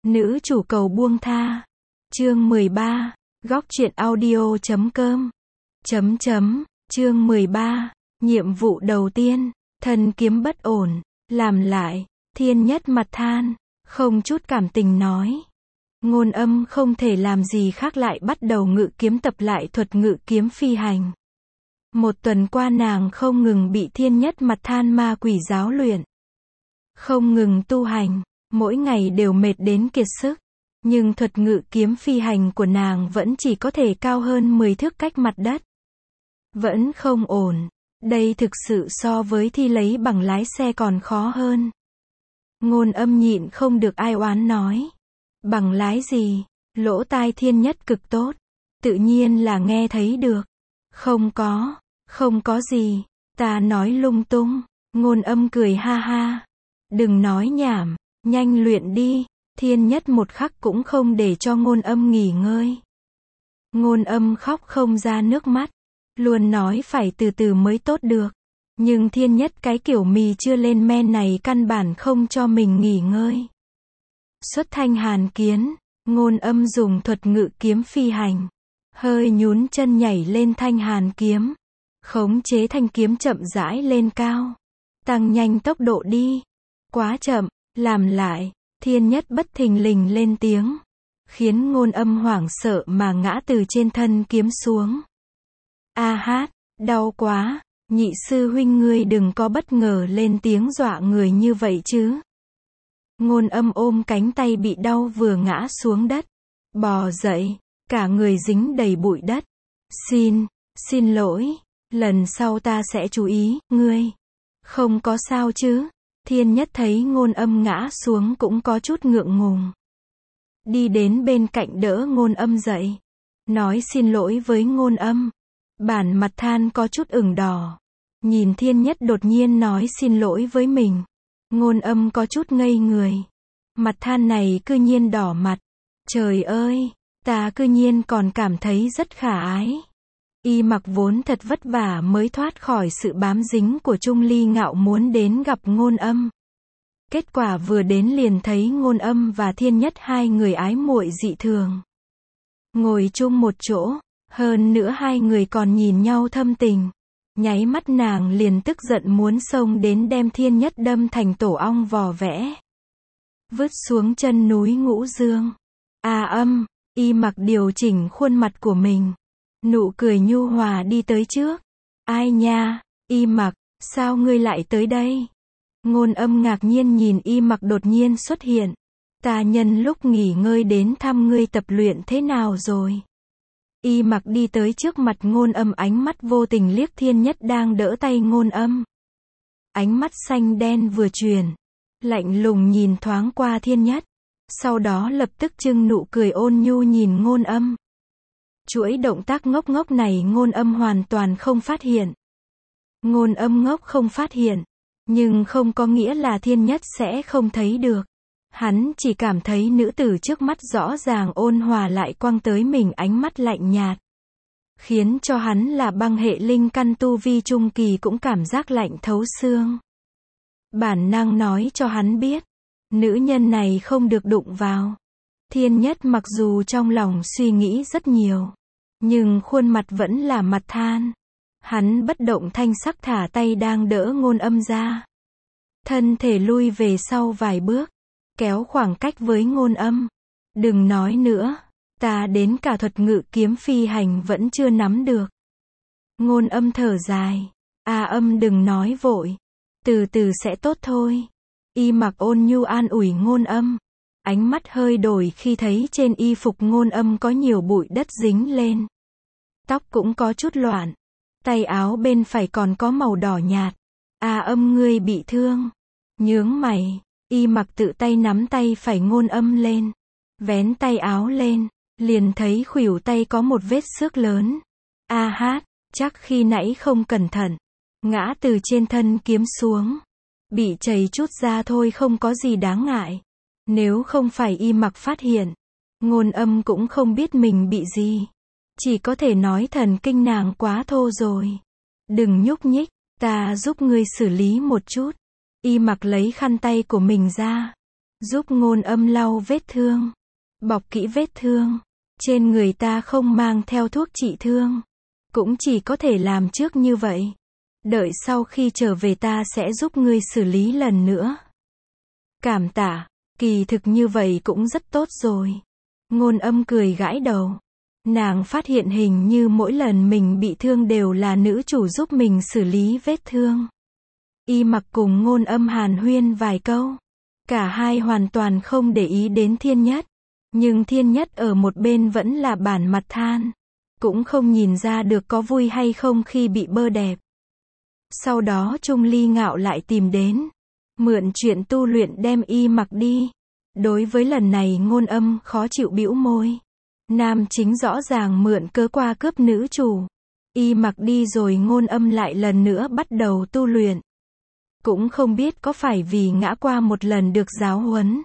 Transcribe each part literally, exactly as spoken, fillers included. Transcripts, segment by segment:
Nữ chủ cầu buông tha. Chương mười ba. Góc truyện audio chấm com. Chấm chấm. Chương mười ba. Nhiệm vụ đầu tiên. Thần kiếm bất ổn. Làm lại. Thiên Nhất mặt than. Không chút cảm tình nói. Ngôn Âm không thể làm gì khác lại bắt đầu ngự kiếm tập lại thuật ngự kiếm phi hành. Một tuần qua nàng không ngừng bị Thiên Nhất mặt than ma quỷ giáo luyện. Không ngừng tu hành, mỗi ngày đều mệt đến kiệt sức. Nhưng thuật ngự kiếm phi hành của nàng vẫn chỉ có thể cao hơn mười thước cách mặt đất. Vẫn không ổn. Đây thực sự so với thi lấy bằng lái xe còn khó hơn. Ngôn Âm nhịn không được ai oán nói. Bằng lái gì? Lỗ tai Thiên Nhất cực tốt. Tự nhiên là nghe thấy được. Không có, không có gì. Ta nói lung tung. Ngôn Âm cười ha ha. Đừng nói nhảm, nhanh luyện đi. Thiên Nhất một khắc cũng không để cho Ngôn Âm nghỉ ngơi. Ngôn Âm khóc không ra nước mắt. Luôn nói phải từ từ mới tốt được. Nhưng Thiên Nhất cái kiểu mì chưa lên men này căn bản không cho mình nghỉ ngơi. Xuất thanh hàn kiến, Ngôn Âm dùng thuật ngự kiếm phi hành. Hơi nhún chân nhảy lên thanh hàn kiếm. Khống chế thanh kiếm chậm rãi lên cao. Tăng nhanh tốc độ đi. Quá chậm, làm lại. Thiên Nhất bất thình lình lên tiếng. Khiến Ngôn Âm hoảng sợ mà ngã từ trên thân kiếm xuống. A hát, đau quá. Nhị sư huynh ngươi đừng có bất ngờ lên tiếng dọa người như vậy chứ. Ngôn Âm ôm cánh tay bị đau vừa ngã xuống đất. Bò dậy, cả người dính đầy bụi đất. Xin, xin lỗi, lần sau ta sẽ chú ý, ngươi. Không có sao chứ. Thiên Nhất thấy Ngôn Âm ngã xuống cũng có chút ngượng ngùng. Đi đến bên cạnh đỡ Ngôn Âm dậy. Nói xin lỗi với Ngôn Âm. Bản mặt than có chút ửng đỏ. Nhìn Thiên Nhất đột nhiên nói xin lỗi với mình. Ngôn Âm có chút ngây người. Mặt than này cư nhiên đỏ mặt. Trời ơi, ta cư nhiên còn cảm thấy rất khả ái. Y Mặc vốn thật vất vả mới thoát khỏi sự bám dính của Trung Ly Ngạo muốn đến gặp Ngôn Âm. Kết quả vừa đến liền thấy Ngôn Âm và Thiên Nhất hai người ái muội dị thường. Ngồi chung một chỗ, hơn nữa hai người còn nhìn nhau thâm tình. Nháy mắt nàng liền tức giận muốn xông đến đem Thiên Nhất đâm thành tổ ong vò vẽ. Vứt xuống chân núi Ngũ Dương. A Âm, Y Mặc điều chỉnh khuôn mặt của mình. Nụ cười nhu hòa đi tới trước. Ai nha, Y Mặc, sao ngươi lại tới đây? Ngôn Âm ngạc nhiên nhìn Y Mặc đột nhiên xuất hiện. Ta nhân lúc nghỉ ngơi đến thăm ngươi tập luyện thế nào rồi? Y Mặc đi tới trước mặt Ngôn Âm, ánh mắt vô tình liếc Thiên Nhất đang đỡ tay Ngôn Âm. Ánh mắt xanh đen vừa chuyển. Lạnh lùng nhìn thoáng qua Thiên Nhất. Sau đó lập tức trưng nụ cười ôn nhu nhìn Ngôn Âm. Chuỗi động tác ngốc ngốc này Ngôn Âm hoàn toàn không phát hiện. Ngôn Âm ngốc không phát hiện. Nhưng không có nghĩa là Thiên Nhất sẽ không thấy được. Hắn chỉ cảm thấy nữ tử trước mắt rõ ràng ôn hòa lại quăng tới mình ánh mắt lạnh nhạt. Khiến cho hắn là băng hệ linh căn tu vi trung kỳ cũng cảm giác lạnh thấu xương. Bản năng nói cho hắn biết. Nữ nhân này không được đụng vào. Thiên Nhất mặc dù trong lòng suy nghĩ rất nhiều. Nhưng khuôn mặt vẫn là mặt than. Hắn bất động thanh sắc thả tay đang đỡ Ngôn Âm ra. Thân thể lui về sau vài bước. Kéo khoảng cách với Ngôn Âm. Đừng nói nữa. Ta đến cả thuật ngự kiếm phi hành vẫn chưa nắm được. Ngôn Âm thở dài. A Âm đừng nói vội. Từ từ sẽ tốt thôi. Y Mặc ôn nhu an ủi Ngôn Âm. Ánh mắt hơi đổi khi thấy trên y phục Ngôn Âm có nhiều bụi đất dính lên. Tóc cũng có chút loạn. Tay áo bên phải còn có màu đỏ nhạt. A Âm ngươi bị thương. Nhướng mày. Y Mặc tự tay nắm tay phải Ngôn Âm lên. Vén tay áo lên. Liền thấy khuỷu tay có một vết xước lớn. A hát, chắc khi nãy không cẩn thận. Ngã từ trên thân kiếm xuống. Bị chảy chút ra thôi, không có gì đáng ngại. Nếu không phải Y Mặc phát hiện. Ngôn Âm cũng không biết mình bị gì. Chỉ có thể nói thần kinh nàng quá thô rồi. Đừng nhúc nhích, ta giúp ngươi xử lý một chút. Y Mặc lấy khăn tay của mình ra. giúp Ngôn Âm lau vết thương, bọc kỹ vết thương. Trên người ta không mang theo thuốc trị thương, cũng chỉ có thể làm trước như vậy. Đợi sau khi trở về ta sẽ giúp ngươi xử lý lần nữa. Cảm tạ, kỳ thực như vậy cũng rất tốt rồi. Ngôn Âm cười gãi đầu. Nàng phát hiện hình như mỗi lần mình bị thương đều là nữ chủ giúp mình xử lý vết thương. Y Mặc cùng Ngôn Âm hàn huyên vài câu. Cả hai hoàn toàn không để ý đến Thiên Nhất. Nhưng Thiên Nhất ở một bên vẫn là bản mặt than. Cũng không nhìn ra được có vui hay không khi bị bơ đẹp. Sau đó Trung Ly Ngạo lại tìm đến. Mượn chuyện tu luyện đem Y Mặc đi. Đối với lần này Ngôn Âm khó chịu bĩu môi. Nam chính rõ ràng mượn cớ qua cướp nữ chủ. Y Mặc đi rồi Ngôn Âm lại lần nữa bắt đầu tu luyện. Cũng không biết có phải vì ngã qua một lần được giáo huấn.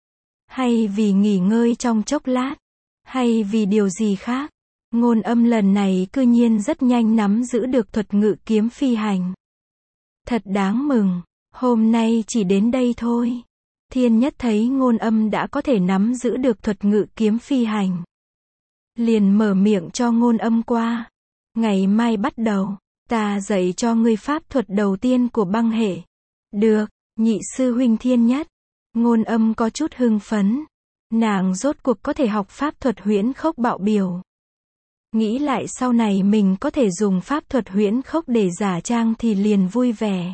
Hay vì nghỉ ngơi trong chốc lát. Hay vì điều gì khác. Ngôn Âm lần này cư nhiên rất nhanh nắm giữ được thuật ngự kiếm phi hành. Thật đáng mừng. Hôm nay chỉ đến đây thôi. Thiên Nhất thấy Ngôn Âm đã có thể nắm giữ được thuật ngự kiếm phi hành. Liền mở miệng cho Ngôn Âm qua. Ngày mai bắt đầu, ta dạy cho ngươi pháp thuật đầu tiên của băng hệ. Được, nhị sư huynh Thiên Nhất. Ngôn Âm có chút hưng phấn. Nàng rốt cuộc có thể học pháp thuật huyễn khốc bạo biểu. Nghĩ lại sau này mình có thể dùng pháp thuật huyễn khốc để giả trang thì liền vui vẻ.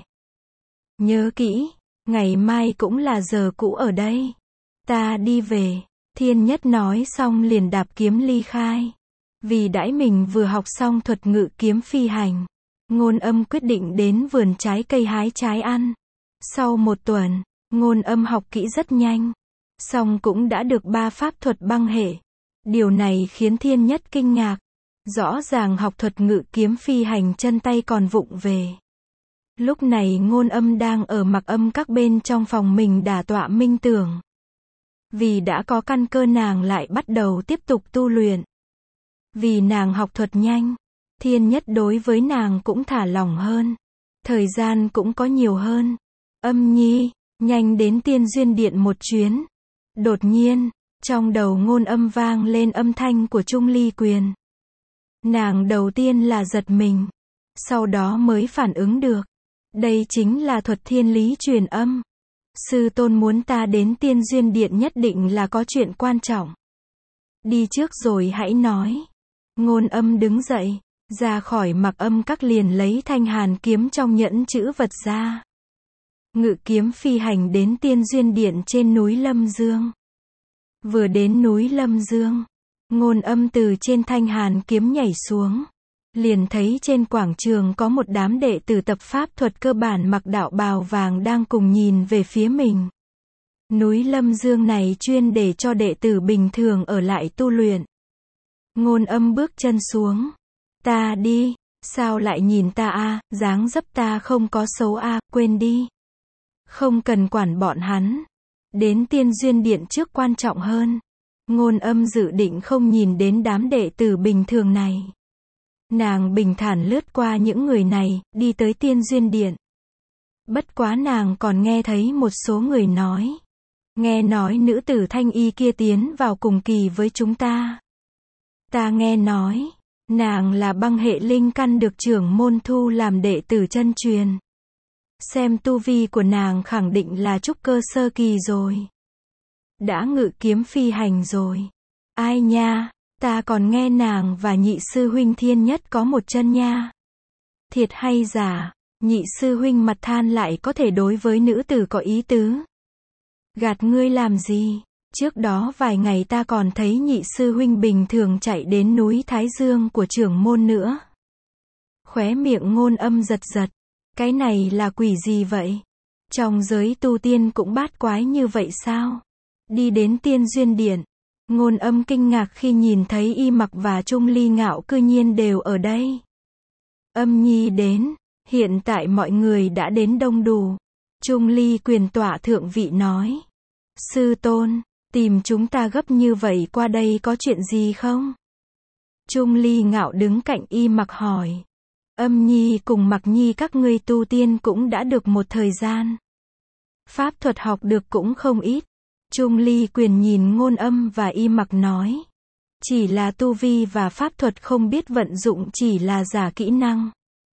Nhớ kỹ, ngày mai cũng là giờ cũ ở đây. Ta đi về. Thiên Nhất nói xong liền đạp kiếm ly khai. Vì đãi mình vừa học xong thuật ngự kiếm phi hành. Ngôn Âm quyết định đến vườn trái cây hái trái ăn. Sau một tuần, Ngôn Âm học kỹ rất nhanh. Xong cũng đã được ba pháp thuật băng hệ. Điều này khiến Thiên Nhất kinh ngạc. Rõ ràng học thuật ngự kiếm phi hành chân tay còn vụng về. Lúc này Ngôn Âm đang ở Mặc Âm các bên trong phòng mình đả tọa minh tưởng. Vì đã có căn cơ nàng lại bắt đầu tiếp tục tu luyện. Vì nàng học thuật nhanh, Thiên Nhất đối với nàng cũng thả lỏng hơn. Thời gian cũng có nhiều hơn. Âm Nhi, nhanh đến Tiên Duyên Điện một chuyến. Đột nhiên, trong đầu Ngôn Âm vang lên âm thanh của Trung Ly Quyền. Nàng đầu tiên là giật mình. Sau đó mới phản ứng được. Đây chính là thuật thiên lý truyền âm. Sư tôn muốn ta đến Tiên Duyên Điện nhất định là có chuyện quan trọng. Đi trước rồi hãy nói. Ngôn Âm đứng dậy, ra khỏi Mặc Âm các liền lấy thanh hàn kiếm trong nhẫn chữ vật ra. Ngự kiếm phi hành đến Tiên Duyên Điện trên núi Lâm Dương. Vừa đến núi Lâm Dương, Ngôn Âm từ trên thanh hàn kiếm nhảy xuống. Liền thấy trên quảng trường có một đám đệ tử tập pháp thuật cơ bản mặc đạo bào vàng đang cùng nhìn về phía mình. Núi Lâm Dương này chuyên để cho đệ tử bình thường ở lại tu luyện. Ngôn Âm bước chân xuống. Ta đi, sao lại nhìn ta a, à, dáng dấp ta không có xấu a, à, quên đi. Không cần quản bọn hắn. Đến Tiên Duyên Điện trước quan trọng hơn. Ngôn Âm dự định không nhìn đến đám đệ tử bình thường này. Nàng bình thản lướt qua những người này, đi tới Tiên Duyên Điện. Bất quá nàng còn nghe thấy một số người nói. Nghe nói nữ tử thanh y kia tiến vào cùng kỳ với chúng ta. Ta nghe nói, nàng là băng hệ linh căn được trưởng môn thu làm đệ tử chân truyền. Xem tu vi của nàng khẳng định là trúc cơ sơ kỳ rồi. Đã ngự kiếm phi hành rồi. Ai nha, ta còn nghe nàng và nhị sư huynh Thiên Nhất có một chân nha. Thiệt hay giả, nhị sư huynh mặt than lại có thể đối với nữ tử có ý tứ. Gạt ngươi làm gì? Trước đó vài ngày ta còn thấy nhị sư huynh bình thường chạy đến núi Thái Dương của trưởng môn nữa. Khóe miệng Ngôn Âm giật giật. Cái này là quỷ gì vậy? Trong giới tu tiên cũng bát quái như vậy sao? Đi đến Tiên Duyên Điện. Ngôn Âm kinh ngạc khi nhìn thấy Y Mặc và Trung Ly Ngạo cư nhiên đều ở đây. Âm Nhi đến. Hiện tại mọi người đã đến đông đủ. Trung Ly Quyền tọa thượng vị nói. Sư tôn, tìm chúng ta gấp như vậy qua đây có chuyện gì không? Trung Ly Ngạo đứng cạnh Y Mặc hỏi. Âm Nhi cùng Mặc Nhi các ngươi tu tiên cũng đã được một thời gian. Pháp thuật học được cũng không ít. Trung Ly Quyền nhìn Ngôn Âm và Y Mặc nói. Chỉ là tu vi và pháp thuật không biết vận dụng, chỉ là giả kỹ năng.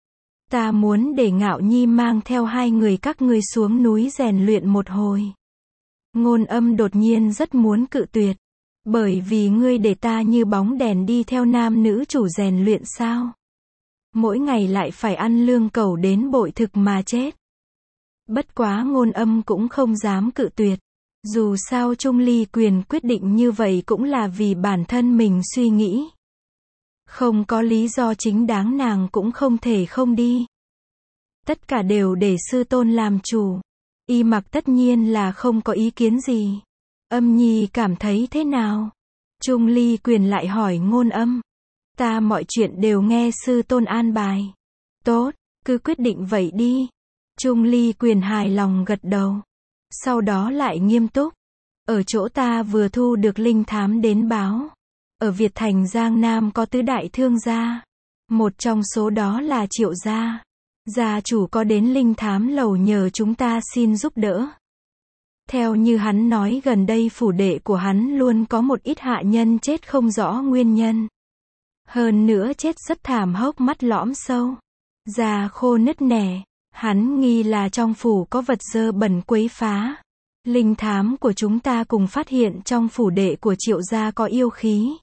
Ta muốn để Ngạo Nhi mang theo hai người các ngươi xuống núi rèn luyện một hồi. Ngôn Âm đột nhiên rất muốn cự tuyệt. Bởi vì ngươi để ta như bóng đèn đi theo nam nữ chủ rèn luyện sao? Mỗi ngày lại phải ăn lương cẩu đến bội thực mà chết. Bất quá Ngôn Âm cũng không dám cự tuyệt. Dù sao Trung Ly Quyền quyết định như vậy cũng là vì bản thân mình suy nghĩ. Không có lý do chính đáng, nàng cũng không thể không đi. Tất cả đều để sư tôn làm chủ. Y Mặc tất nhiên là không có ý kiến gì. Âm Nhi cảm thấy thế nào? Trung Ly Quyền lại hỏi Ngôn Âm. Ta mọi chuyện đều nghe sư tôn an bài. Tốt, cứ quyết định vậy đi. Trung Ly Quyền hài lòng gật đầu. Sau đó lại nghiêm túc. Ở chỗ ta vừa thu được linh thám đến báo. Ở Việt Thành Giang Nam có tứ đại thương gia. Một trong số đó là Triệu gia. Gia chủ có đến linh thám lầu nhờ chúng ta xin giúp đỡ. Theo như hắn nói, gần đây phủ đệ của hắn luôn có một ít hạ nhân chết không rõ nguyên nhân. Hơn nữa chết rất thảm, hốc mắt lõm sâu, da khô nứt nẻ. Hắn nghi là trong phủ có vật dơ bẩn quấy phá. Linh thám của chúng ta cùng phát hiện trong phủ đệ của Triệu gia có yêu khí.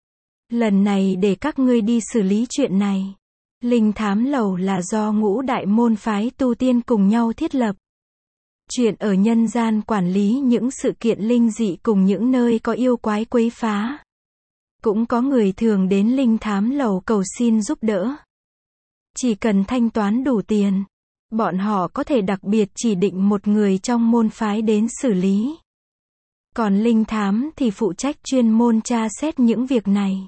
Lần này để các ngươi đi xử lý chuyện này. Linh thám lầu là do ngũ đại môn phái tu tiên cùng nhau thiết lập. Chuyện ở nhân gian quản lý những sự kiện linh dị cùng những nơi có yêu quái quấy phá. Cũng có người thường đến linh thám lầu cầu xin giúp đỡ. Chỉ cần thanh toán đủ tiền, bọn họ có thể đặc biệt chỉ định một người trong môn phái đến xử lý. Còn linh thám thì phụ trách chuyên môn tra xét những việc này.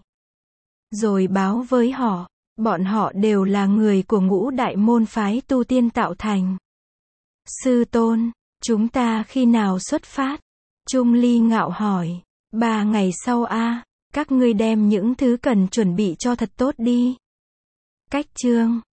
Rồi báo với họ, bọn họ đều là người của ngũ đại môn phái tu tiên tạo thành. Sư tôn, chúng ta khi nào xuất phát? Trung Ly Ngạo hỏi. Ba ngày sau a, các ngươi đem những thứ cần chuẩn bị cho thật tốt đi. Cách chương